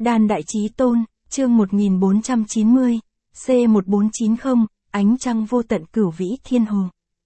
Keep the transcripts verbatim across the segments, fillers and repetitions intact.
Đan Đại Chí Tôn, chương một nghìn bốn trăm chín mươi, C một bốn chín không, ánh trăng vô tận cửu vĩ thiên hồ.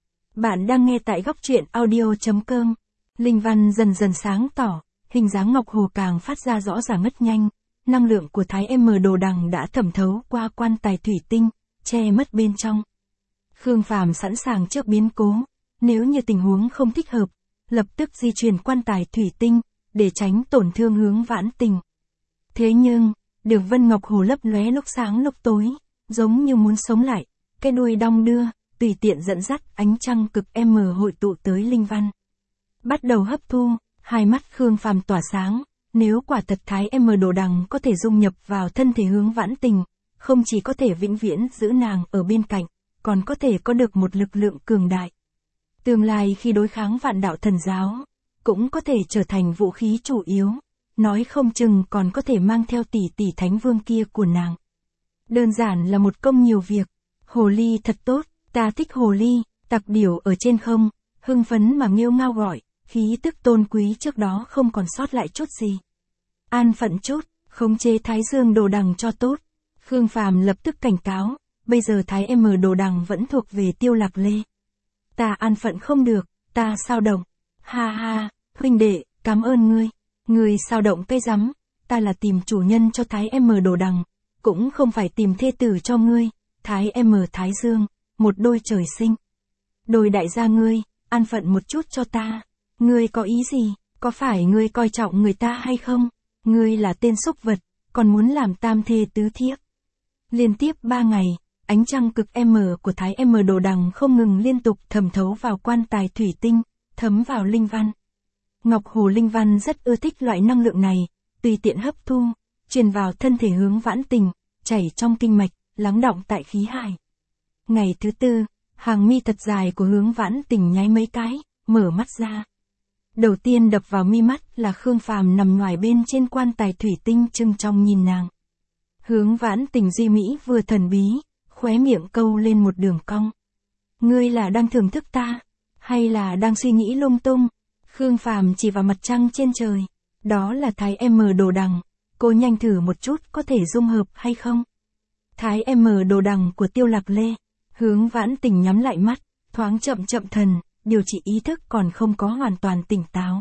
Bạn đang nghe tại góc truyện audio.com. Linh văn dần dần sáng tỏ, hình dáng ngọc hồ càng phát ra rõ ràng ngất nhanh, năng lượng của Thái M Đồ Đằng đã thẩm thấu qua quan tài thủy tinh, che mất bên trong. Khương Phàm sẵn sàng trước biến cố, nếu như tình huống không thích hợp, lập tức di chuyển quan tài thủy tinh, để tránh tổn thương Hướng Vãn Tình. Thế nhưng, Đường Vân Ngọc Hồ lấp lóe lúc sáng lúc tối, giống như muốn sống lại, cái đuôi đong đưa, tùy tiện dẫn dắt ánh trăng cực M hội tụ tới linh văn. Bắt đầu hấp thu, hai mắt Khương Phàm tỏa sáng, nếu quả thật Thái M Đồ Đằng có thể dung nhập vào thân thể Hướng Vãn Tình, không chỉ có thể vĩnh viễn giữ nàng ở bên cạnh, còn có thể có được một lực lượng cường đại. Tương lai khi đối kháng vạn đạo thần giáo, cũng có thể trở thành vũ khí chủ yếu, nói không chừng còn có thể mang theo tỷ tỷ thánh vương kia của nàng. Đơn giản là một công nhiều việc, hồ ly thật tốt, ta thích hồ ly, tặc điểu ở trên không, hưng phấn mà nghêu ngao gọi, khí tức tôn quý trước đó không còn sót lại chút gì. An phận chút, khống chế Thái Dương Đồ Đằng cho tốt. Khương Phàm lập tức cảnh cáo, bây giờ Thái M Đồ Đằng vẫn thuộc về Tiêu Lạc Lê. Ta an phận không được, ta sao động. Ha ha, huynh đệ, cảm ơn ngươi. Ngươi sao động cây rắm, ta là tìm chủ nhân cho Thái M Đồ Đằng, cũng không phải tìm thê tử cho ngươi. Thái M Thái Dương, một đôi trời sinh. Đôi đại gia ngươi, an phận một chút cho ta. Ngươi có ý gì, có phải ngươi coi trọng người ta hay không? Ngươi là tên súc vật, còn muốn làm tam thê tứ thiếp. Liên tiếp ba ngày, ánh trăng cực M của Thái M Đồ Đằng không ngừng liên tục thẩm thấu vào quan tài thủy tinh, thấm vào linh văn. Ngọc Hồ linh văn rất ưa thích loại năng lượng này, tùy tiện hấp thu, truyền vào thân thể Hướng Vãn Tình, chảy trong kinh mạch, lắng đọng tại khí hải. Ngày thứ tư, hàng mi thật dài của Hướng Vãn Tình nháy mấy cái, mở mắt ra. Đầu tiên đập vào mi mắt là Khương Phàm nằm ngoài bên trên quan tài thủy tinh trừng trong nhìn nàng. Hướng Vãn Tình duy mỹ vừa thần bí, khóe miệng câu lên một đường cong. Ngươi là đang thưởng thức ta, hay là đang suy nghĩ lung tung? Khương Phàm chỉ vào mặt trăng trên trời, đó là Thái M Đồ Đằng, cô nhanh thử một chút có thể dung hợp hay không? Thái M Đồ Đằng của Tiêu Lạc Lê. Hướng Vãn Tình nhắm lại mắt, thoáng chậm chậm thần, điều trị ý thức còn không có hoàn toàn tỉnh táo.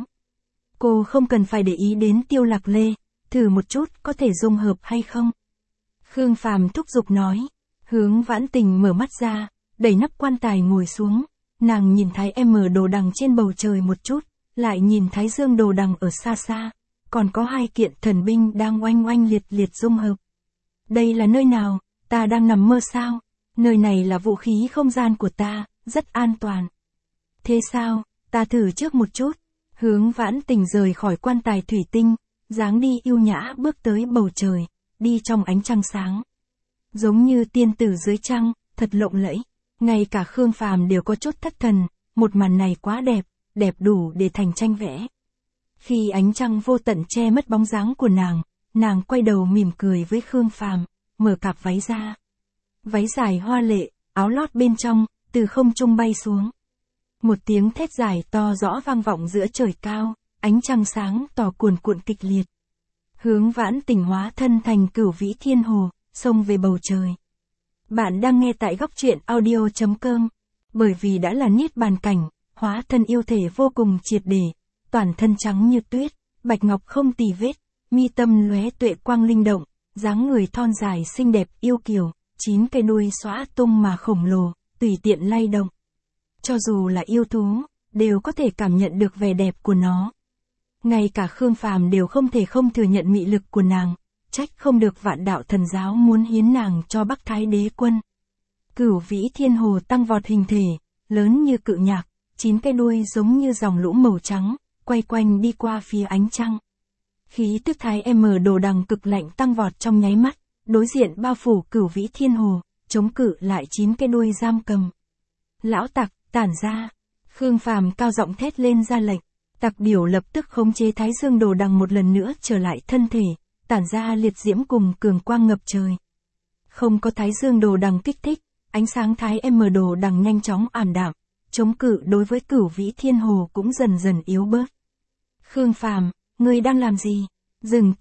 Cô không cần phải để ý đến Tiêu Lạc Lê, thử một chút có thể dung hợp hay không? Khương Phàm thúc giục nói. Hướng Vãn Tình mở mắt ra, đẩy nắp quan tài ngồi xuống, nàng nhìn Thái M Đồ Đằng trên bầu trời một chút, lại nhìn Thái Dương Đồ Đằng ở xa xa, còn có hai kiện thần binh đang oanh oanh liệt liệt dung hợp. Đây là nơi nào, ta đang nằm mơ sao? Nơi này là vũ khí không gian của ta, rất an toàn. Thế sao, ta thử trước một chút. Hướng Vãn Tình rời khỏi quan tài thủy tinh, dáng đi yêu nhã bước tới bầu trời, đi trong ánh trăng sáng. Giống như tiên tử dưới trăng, thật lộng lẫy. Ngay cả Khương Phàm đều có chút thất thần, một màn này quá đẹp, đẹp đủ để thành tranh vẽ. Khi ánh trăng vô tận che mất bóng dáng của nàng, nàng quay đầu mỉm cười với Khương Phàm, mở cặp váy ra. Váy dài hoa lệ, áo lót bên trong, từ không trung bay xuống. Một tiếng thét dài to rõ vang vọng giữa trời cao, ánh trăng sáng tỏ cuồn cuộn kịch liệt. Hướng Vãn Tình hóa thân thành cửu vĩ thiên hồ, xông về bầu trời. Bạn đang nghe tại góc truyện audio.com. Bởi vì đã là niết bàn cảnh, hóa thân yêu thể vô cùng triệt để, toàn thân trắng như tuyết, bạch ngọc không tì vết, mi tâm lóe tuệ quang linh động, dáng người thon dài xinh đẹp yêu kiều, chín cây đuôi xõa tung mà khổng lồ, tùy tiện lay động. Cho dù là yêu thú, đều có thể cảm nhận được vẻ đẹp của nó. Ngay cả Khương Phàm đều không thể không thừa nhận mị lực của nàng, trách không được vạn đạo thần giáo muốn hiến nàng cho Bắc Thái Đế quân. Cửu vĩ thiên hồ tăng vọt hình thể, lớn như cự nhạc, chín cái đuôi giống như dòng lũ màu trắng, quay quanh đi qua phía ánh trăng. Khí tức Thái M Đồ Đằng cực lạnh tăng vọt trong nháy mắt, đối diện bao phủ cửu vĩ thiên hồ, chống cự lại chín cái đuôi giam cầm. Lão tặc, tản ra. Khương Phàm cao giọng thét lên ra lệnh. Tặc điểu lập tức khống chế Thái Dương Đồ Đằng một lần nữa trở lại thân thể, tản ra liệt diễm cùng cường quang ngập trời. Không có Thái Dương Đồ Đằng kích thích, ánh sáng Thái M Đồ Đằng nhanh chóng ảm đạm, chống cự đối với cửu vĩ thiên hồ cũng dần dần yếu bớt. Khương Phàm, ngươi đang làm gì? Dừng tay,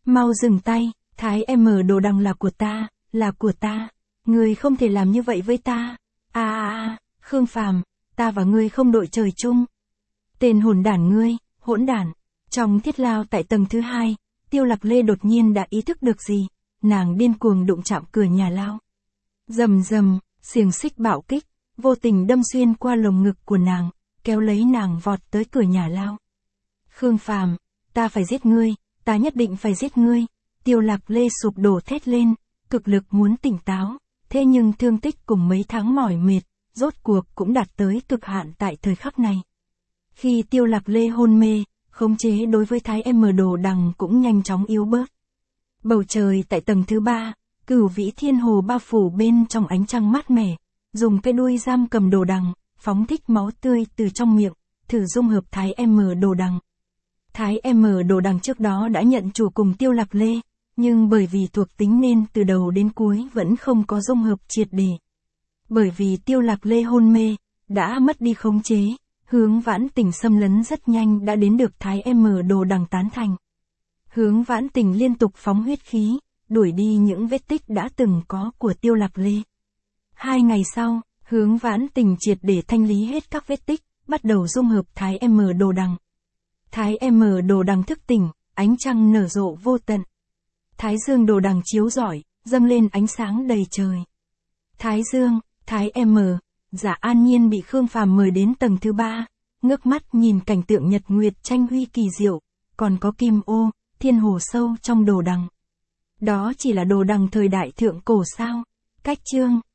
Mau dừng tay, Thái M đồ đằng là của ta, là của ta. Ngươi không thể làm như vậy với ta. À à à, Khương Phàm, ta và ngươi không đội trời chung. Tên hỗn đản ngươi, hỗn đản. Trong thiết lao tại tầng thứ hai, Tiêu Lạc Lê đột nhiên đã ý thức được gì, nàng điên cuồng đụng chạm cửa nhà lao. Rầm rầm, xiềng xích bạo kích, vô tình đâm xuyên qua lồng ngực của nàng, kéo lấy nàng vọt tới cửa nhà lao. Khương Phàm, ta phải giết ngươi, ta nhất định phải giết ngươi. Tiêu Lạc Lê sụp đổ thét lên, cực lực muốn tỉnh táo, thế nhưng thương tích cùng mấy tháng mỏi mệt, rốt cuộc cũng đạt tới cực hạn tại thời khắc này. Khi Tiêu Lạc Lê hôn mê, khống chế đối với Thái M đồ đằng cũng nhanh chóng yếu bớt. Bầu trời tại tầng thứ ba, Cửu Vĩ Thiên Hồ bao phủ bên trong ánh trăng mát mẻ, dùng cái đuôi giam cầm đồ đằng, phóng thích máu tươi từ trong miệng, thử dung hợp Thái M đồ đằng. Thái M đồ đằng trước đó đã nhận chủ cùng Tiêu Lạc Lê, nhưng bởi vì thuộc tính nên từ đầu đến cuối vẫn không có dung hợp triệt để. Bởi vì Tiêu Lạc Lê hôn mê, đã mất đi khống chế, Hướng Vãn Tình xâm lấn rất nhanh đã đến được Thái M đồ đằng tán thành. Hướng Vãn Tình liên tục phóng huyết khí, đuổi đi những vết tích đã từng có của Tiêu Lạc Lê. Hai ngày sau, Hướng Vãn Tình triệt để thanh lý hết các vết tích, bắt đầu dung hợp Thái M đồ đằng. Thái M đồ đằng thức tỉnh, ánh trăng nở rộ vô tận. Thái Dương đồ đằng chiếu rọi, dâng lên ánh sáng đầy trời. Thái Dương, Thái M, Giả An Nhiên bị Khương Phàm mời đến tầng thứ ba, ngước mắt nhìn cảnh tượng nhật nguyệt tranh huy kỳ diệu, còn có kim ô, thiên hồ sâu trong đồ đằng. Đó chỉ là đồ đằng thời đại thượng cổ sao? Cách chương